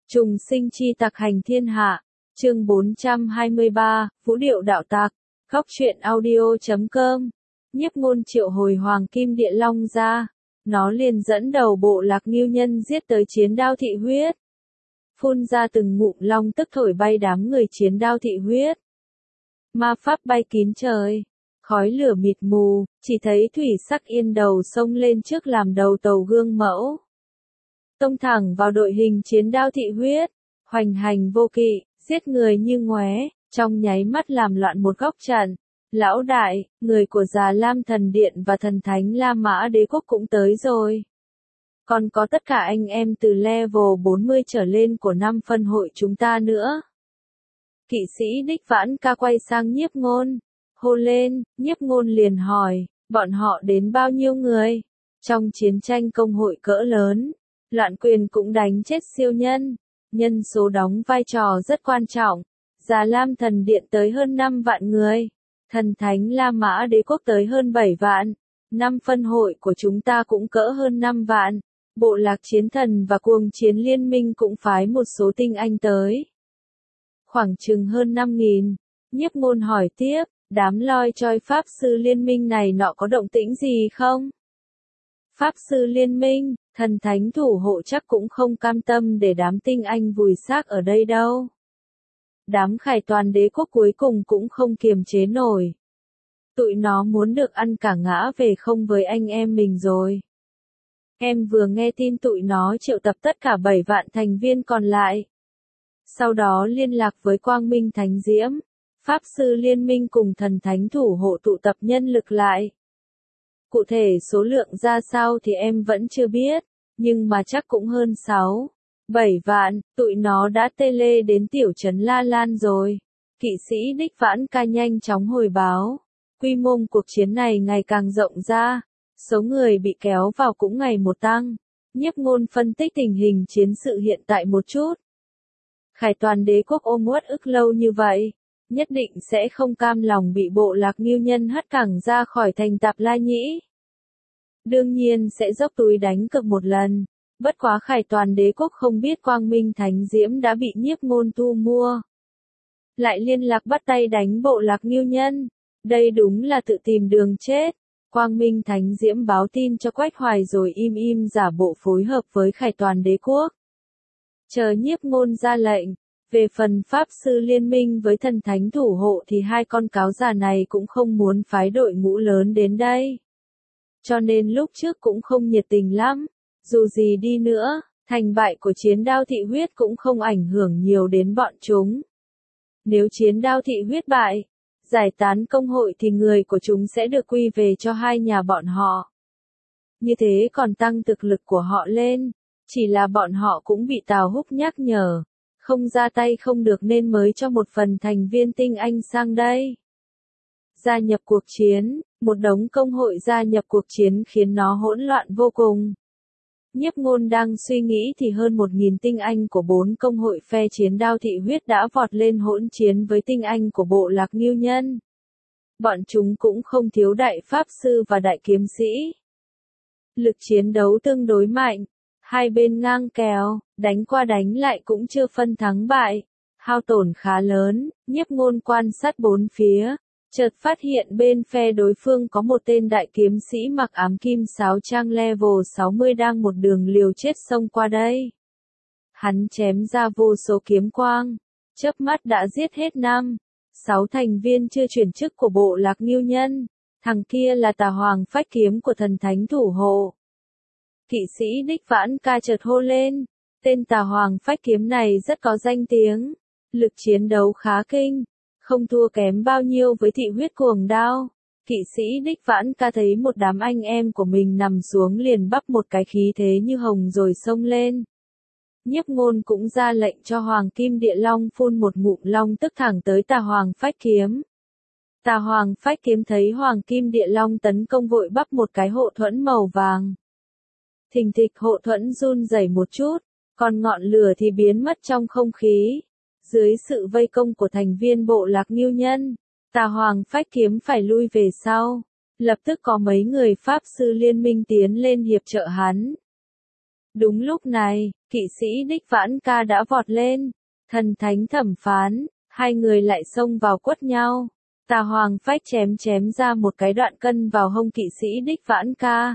Trùng sinh chi tặc hành thiên hạ, chương 423, Vũ điệu đạo tặc, góc truyện audio.com. Nhiếp Ngôn triệu hồi Hoàng Kim Địa Long ra, nó liền dẫn đầu bộ lạc Ngưu Nhân giết tới chiến đao thị huyết. Phun ra từng ngụm long tức thổi bay đám người chiến đao thị huyết. Ma pháp bay kín trời, khói lửa mịt mù, chỉ thấy thủy sắc yên đầu sông lên trước làm đầu tàu gương mẫu. Tông thẳng vào đội hình chiến đao thị huyết, hoành hành vô kỵ, giết người như ngoé, trong nháy mắt làm loạn một góc trận. Lão đại, người của Già Lam Thần Điện và Thần Thánh La Mã Đế Quốc cũng tới rồi. Còn có tất cả anh em từ level 40 trở lên của năm phân hội chúng ta nữa. Kỵ sĩ Đích Vãn Ca quay sang Nhiếp Ngôn, hô lên. Nhiếp Ngôn liền hỏi, bọn họ đến bao nhiêu người? Trong chiến tranh công hội cỡ lớn, Loạn Quyền cũng đánh chết siêu nhân, nhân số đóng vai trò rất quan trọng. Già Lam Thần Điện tới hơn 5 vạn người, Thần Thánh La Mã Đế Quốc tới hơn 7 vạn, năm phân hội của chúng ta cũng cỡ hơn 5 vạn. Bộ lạc chiến thần và cuồng chiến liên minh cũng phái một số tinh anh tới. Khoảng chừng hơn 5.000. Nhiếp Ngôn hỏi tiếp, đám loi choi Pháp sư liên minh này nọ có động tĩnh gì không? Pháp sư liên minh, thần thánh thủ hộ chắc cũng không cam tâm để đám tinh anh vùi xác ở đây đâu. Đám khải toàn đế quốc cuối cùng cũng không kiềm chế nổi. Tụi nó muốn được ăn cả ngã về không với anh em mình rồi. Em vừa nghe tin tụi nó triệu tập tất cả 7 vạn thành viên còn lại. Sau đó liên lạc với Quang Minh Thánh Diễm, Pháp sư liên minh cùng thần thánh thủ hộ tụ tập nhân lực lại. Cụ thể số lượng ra sao thì em vẫn chưa biết, nhưng mà chắc cũng hơn 7 vạn, tụi nó đã tê lê đến tiểu trấn La Lan rồi. Kỵ sĩ Đích Vãn Ca nhanh chóng hồi báo, quy mô cuộc chiến này ngày càng rộng ra. Số người bị kéo vào cũng ngày một tăng. Nhiếp Ngôn phân tích tình hình chiến sự hiện tại một chút. Khải toàn đế quốc ôm uất ức lâu như vậy, nhất định sẽ không cam lòng bị bộ lạc Ngưu Nhân hất cẳng ra khỏi thành Tạp La Nhĩ. Đương nhiên sẽ dốc túi đánh cược một lần. Bất quá Khải toàn đế quốc không biết Quang Minh Thánh Diễm đã bị Nhiếp Ngôn thu mua. Lại liên lạc bắt tay đánh bộ lạc Ngưu Nhân. Đây đúng là tự tìm đường chết. Quang Minh Thánh Diễm báo tin cho Quách Hoài rồi im giả bộ phối hợp với Khải toàn đế quốc. Chờ Nhiếp Ngôn ra lệnh, về phần Pháp sư liên minh với thần thánh thủ hộ thì hai con cáo già này cũng không muốn phái đội ngũ lớn đến đây. Cho nên lúc trước cũng không nhiệt tình lắm, dù gì đi nữa, thành bại của chiến đao thị huyết cũng không ảnh hưởng nhiều đến bọn chúng. Nếu chiến đao thị huyết bại, giải tán công hội thì người của chúng sẽ được quy về cho hai nhà bọn họ. Như thế còn tăng thực lực của họ lên, chỉ là bọn họ cũng bị Tào Húc nhắc nhở, không ra tay không được nên mới cho một phần thành viên tinh anh sang đây. Gia nhập cuộc chiến, một đống công hội gia nhập cuộc chiến khiến nó hỗn loạn vô cùng. Nhiếp Ngôn đang suy nghĩ thì hơn 1.000 tinh anh của 4 công hội phe chiến đao thị huyết đã vọt lên hỗn chiến với tinh anh của bộ lạc Ngưu Nhân. Bọn chúng cũng không thiếu đại pháp sư và đại kiếm sĩ. Lực chiến đấu tương đối mạnh, hai bên ngang kèo, đánh qua đánh lại cũng chưa phân thắng bại, hao tổn khá lớn. Nhiếp Ngôn quan sát bốn phía, chợt phát hiện bên phe đối phương có một tên đại kiếm sĩ mặc ám kim sáo trang level 60 đang một đường liều chết xông qua đây. Hắn chém ra vô số kiếm quang, chớp mắt đã giết hết 6 thành viên chưa chuyển chức của bộ lạc Ngưu Nhân. Thằng kia là Tà Hoàng Phách Kiếm của thần thánh thủ hộ. Kỵ sĩ Đích Vãn Ca chợt hô lên, tên Tà Hoàng Phách Kiếm này rất có danh tiếng, lực chiến đấu khá kinh, không thua kém bao nhiêu với thị huyết cuồng đao. Kỵ sĩ Đích Vãn Ca thấy một đám anh em của mình nằm xuống liền bắp một cái khí thế như hồng rồi xông lên. Nhiếp Ngôn cũng ra lệnh cho Hoàng Kim Địa Long phun một ngụm long tức thẳng tới Tà Hoàng Phách Kiếm. Tà Hoàng Phách Kiếm thấy Hoàng Kim Địa Long tấn công vội bắp một cái hộ thuẫn màu vàng. Thình thịch hộ thuẫn run rẩy một chút, còn ngọn lửa thì biến mất trong không khí. Dưới sự vây công của thành viên bộ lạc Ngưu Nhân, Tà Hoàng Phách Kiếm phải lui về sau. Lập tức có mấy người Pháp sư liên minh tiến lên hiệp trợ hắn. Đúng lúc này, kỵ sĩ Đích Vãn Ca đã vọt lên. Thần thánh thẩm phán, hai người lại xông vào quất nhau. Tà Hoàng Phách chém ra một cái đoạn cân vào hông kỵ sĩ Đích Vãn Ca.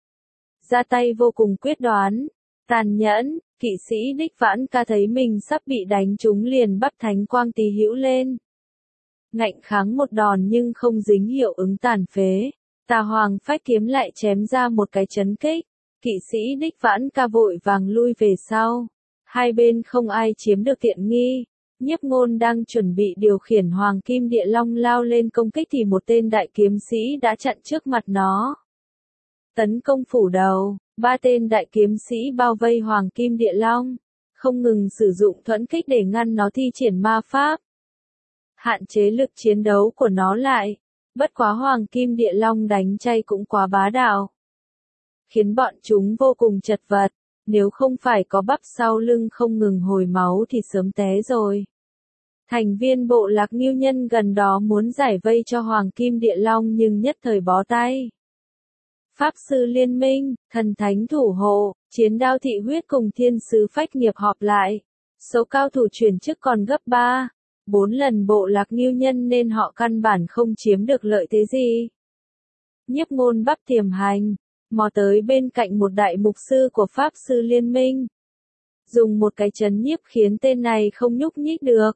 Ra tay vô cùng quyết đoán, tàn nhẫn, kỵ sĩ Đích Vãn Ca thấy mình sắp bị đánh trúng liền bắt thánh quang tỳ hữu lên. Ngạnh kháng một đòn nhưng không dính hiệu ứng tàn phế. Tà Hoàng Phách kiếm lại chém ra một cái chấn kích. Kỵ sĩ Đích Vãn Ca vội vàng lui về sau. Hai bên không ai chiếm được tiện nghi. Nhiếp Ngôn đang chuẩn bị điều khiển Hoàng Kim Địa Long lao lên công kích thì một tên đại kiếm sĩ đã chặn trước mặt nó. Tấn công phủ đầu, ba tên đại kiếm sĩ bao vây Hoàng Kim Địa Long, không ngừng sử dụng thuẫn kích để ngăn nó thi triển ma pháp. Hạn chế lực chiến đấu của nó lại, bất quá Hoàng Kim Địa Long đánh chay cũng quá bá đạo. Khiến bọn chúng vô cùng chật vật, nếu không phải có bắp sau lưng không ngừng hồi máu thì sớm té rồi. Thành viên bộ lạc Ngưu Nhân gần đó muốn giải vây cho Hoàng Kim Địa Long nhưng nhất thời bó tay. Pháp sư liên minh, thần thánh thủ hộ, chiến đao thị huyết cùng thiên sứ phách nghiệp họp lại. Số cao thủ chuyển chức còn gấp 3, 4 lần bộ lạc Ngưu Nhân nên họ căn bản không chiếm được lợi thế gì. Nhiếp Ngôn bắp tiềm hành, mò tới bên cạnh một đại mục sư của Pháp sư liên minh. Dùng một cái chấn nhiếp khiến tên này không nhúc nhích được.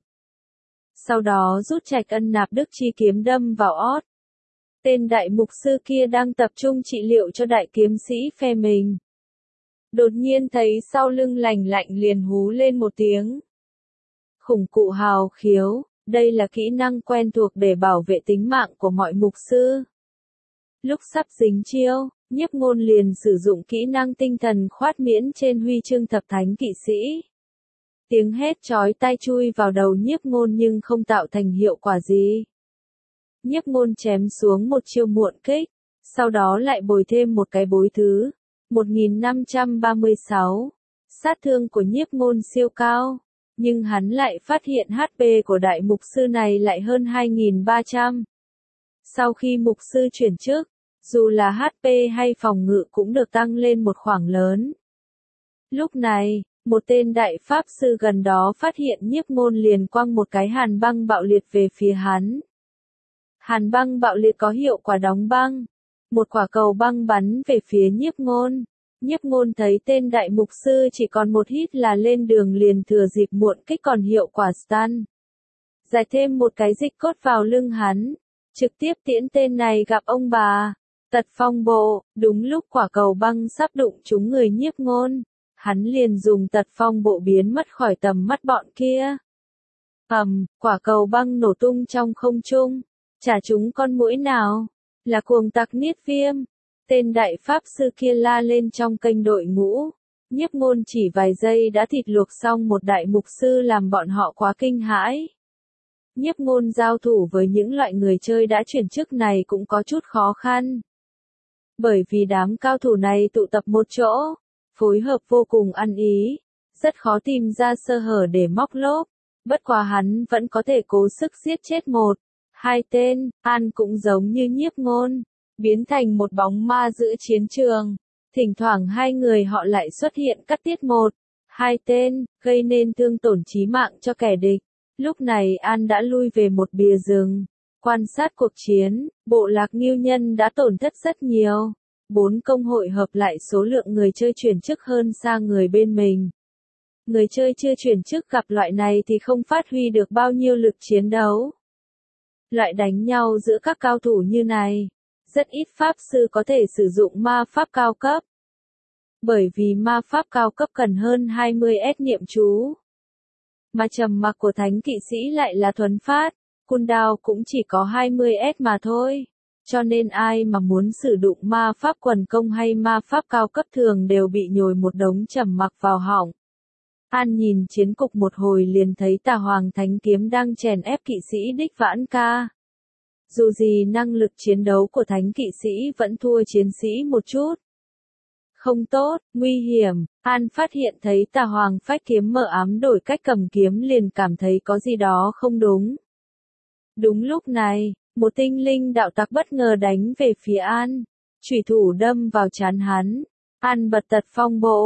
Sau đó rút Trạch Ân Nạp Đức chi kiếm đâm vào ót. Tên đại mục sư kia đang tập trung trị liệu cho đại kiếm sĩ phe mình. Đột nhiên thấy sau lưng lành lạnh liền hú lên một tiếng. Khủng cụ hào khiếu, đây là kỹ năng quen thuộc để bảo vệ tính mạng của mọi mục sư. Lúc sắp dính chiêu, Nhiếp Ngôn liền sử dụng kỹ năng tinh thần khoát miễn trên huy chương thập thánh kỵ sĩ. Tiếng hét chói tai chui vào đầu Nhiếp Ngôn nhưng không tạo thành hiệu quả gì. Nhiếp Ngôn chém xuống một chiêu muộn kích, sau đó lại bồi thêm một cái bối thứ. 1536. Sát thương của Nhiếp Ngôn siêu cao, nhưng hắn lại phát hiện HP của đại mục sư này lại hơn 2300. Sau khi mục sư chuyển chức, dù là HP hay phòng ngự cũng được tăng lên một khoảng lớn. Lúc này, một tên đại pháp sư gần đó phát hiện Nhiếp Ngôn liền quăng một cái hàn băng bạo liệt về phía hắn. Hàn băng bạo liệt có hiệu quả đóng băng. Một quả cầu băng bắn về phía Nhiếp Ngôn. Nhiếp Ngôn thấy tên đại mục sư chỉ còn một hít là lên đường liền thừa dịp muộn kích còn hiệu quả stun. Giải thêm một cái dịch cốt vào lưng hắn. Trực tiếp tiễn tên này gặp ông bà. Tật phong bộ, đúng lúc quả cầu băng sắp đụng trúng người Nhiếp Ngôn. Hắn liền dùng tật phong bộ biến mất khỏi tầm mắt bọn kia. Quả cầu băng nổ tung trong không trung. Trả chúng con muỗi nào? Là cuồng tặc Niết Viêm. Tên đại pháp sư kia la lên trong kênh đội ngũ. Nhiếp Ngôn chỉ vài giây đã thịt luộc xong một đại mục sư làm bọn họ quá kinh hãi. Nhiếp Ngôn giao thủ với những loại người chơi đã chuyển chức này cũng có chút khó khăn. Bởi vì đám cao thủ này tụ tập một chỗ, phối hợp vô cùng ăn ý, rất khó tìm ra sơ hở để móc lốp. Bất quá hắn vẫn có thể cố sức giết chết một, hai tên. An cũng giống như Nhiếp Ngôn, biến thành một bóng ma giữ chiến trường. Thỉnh thoảng hai người họ lại xuất hiện cắt tiết một, hai tên, gây nên thương tổn chí mạng cho kẻ địch. Lúc này An đã lui về một bìa rừng, quan sát cuộc chiến. Bộ lạc Ngưu Nhân đã tổn thất rất nhiều. 4 công hội hợp lại số lượng người chơi chuyển chức hơn xa người bên mình. Người chơi chưa chuyển chức gặp loại này thì không phát huy được bao nhiêu lực chiến đấu. Loại đánh nhau giữa các cao thủ như này, rất ít pháp sư có thể sử dụng ma pháp cao cấp. Bởi vì ma pháp cao cấp cần hơn 20S niệm chú. Mà trầm mặc của thánh kỵ sĩ lại là thuần phát, cooldown cũng chỉ có 20S mà thôi. Cho nên ai mà muốn sử dụng ma pháp quần công hay ma pháp cao cấp thường đều bị nhồi một đống trầm mặc vào họng. An nhìn chiến cục một hồi liền thấy Tà Hoàng Thánh Kiếm đang chèn ép kỵ sĩ Đích Vãn Ca. Dù gì năng lực chiến đấu của thánh kỵ sĩ vẫn thua chiến sĩ một chút. Không tốt, nguy hiểm. An phát hiện thấy Tà Hoàng Phách Kiếm mờ ám đổi cách cầm kiếm liền cảm thấy có gì đó không đúng. Đúng lúc này, một tinh linh đạo tặc bất ngờ đánh về phía An. Chủy thủ đâm vào trán hắn. An bật tật phong bộ.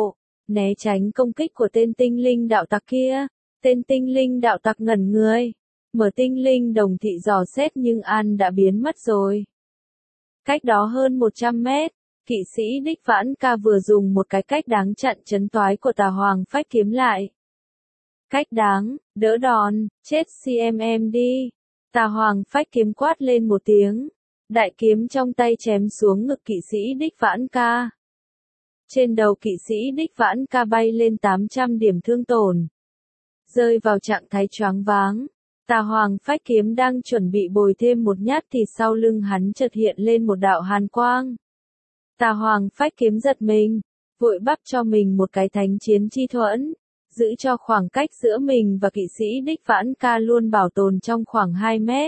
né tránh công kích của tên tinh linh đạo tặc kia. Tên tinh linh đạo tặc ngẩn người, mở tinh linh đồng thị dò xét nhưng An đã biến mất rồi. Cách đó hơn 100 mét, kỵ sĩ đích vãn ca vừa dùng một cái cách đáng chặn trấn toái của tà hoàng phách kiếm lại. Cách đáng, đỡ đòn, chết CMM đi. Tà hoàng phách kiếm quát lên một tiếng. Đại kiếm trong tay chém xuống ngực kỵ sĩ đích vãn ca. Trên đầu kỵ sĩ đích vãn ca bay lên 800 điểm thương tổn. Rơi vào trạng thái choáng váng. Tà hoàng phách kiếm đang chuẩn bị bồi thêm một nhát thì sau lưng hắn chợt hiện lên một đạo hàn quang. Tà hoàng phách kiếm giật mình, vội bắp cho mình một cái thánh chiến chi thuẫn, giữ cho khoảng cách giữa mình và kỵ sĩ đích vãn ca luôn bảo tồn trong khoảng 2 mét.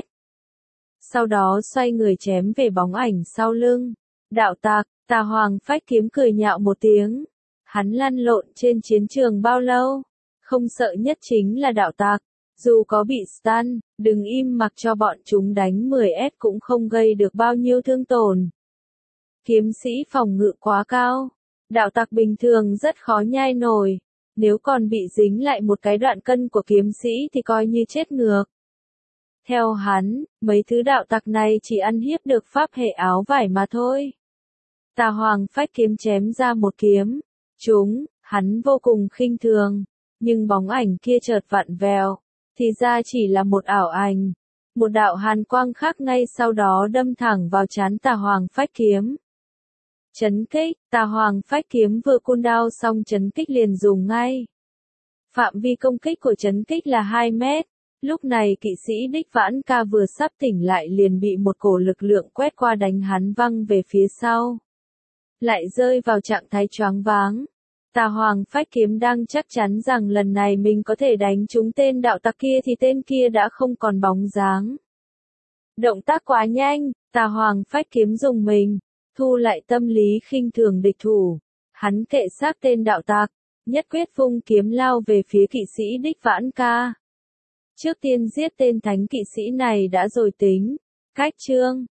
Sau đó xoay người chém về bóng ảnh sau lưng. Đạo tặc, tà hoàng phách kiếm cười nhạo một tiếng. Hắn lăn lộn trên chiến trường bao lâu? Không sợ nhất chính là đạo tặc. Dù có bị stun, đừng im mặc cho bọn chúng đánh 10S cũng không gây được bao nhiêu thương tổn. Kiếm sĩ phòng ngự quá cao. Đạo tặc bình thường rất khó nhai nổi. Nếu còn bị dính lại một cái đoạn cân của kiếm sĩ thì coi như chết ngược. Theo hắn, mấy thứ đạo tặc này chỉ ăn hiếp được pháp hệ áo vải mà thôi. Tà hoàng phách kiếm chém ra một kiếm. Hắn vô cùng khinh thường. Nhưng bóng ảnh kia chợt vặn vẹo. Thì ra chỉ là một ảo ảnh. Một đạo hàn quang khác ngay sau đó đâm thẳng vào trán tà hoàng phách kiếm. Chấn kích, tà hoàng phách kiếm vừa cooldown xong chấn kích liền dùng ngay. Phạm vi công kích của chấn kích là 2 mét. Lúc này kỵ sĩ đích vãn ca vừa sắp tỉnh lại liền bị một cổ lực lượng quét qua đánh hắn văng về phía sau. Lại rơi vào trạng thái choáng váng. Tà hoàng phách kiếm đang chắc chắn rằng lần này mình có thể đánh trúng tên đạo tặc kia thì tên kia đã không còn bóng dáng. Động tác quá nhanh, tà hoàng phách kiếm dùng mình, thu lại tâm lý khinh thường địch thủ. Hắn kệ xác tên đạo tặc, nhất quyết vung kiếm lao về phía kỵ sĩ đích vãn ca. Trước tiên giết tên thánh kỵ sĩ này đã rồi tính. Cách chương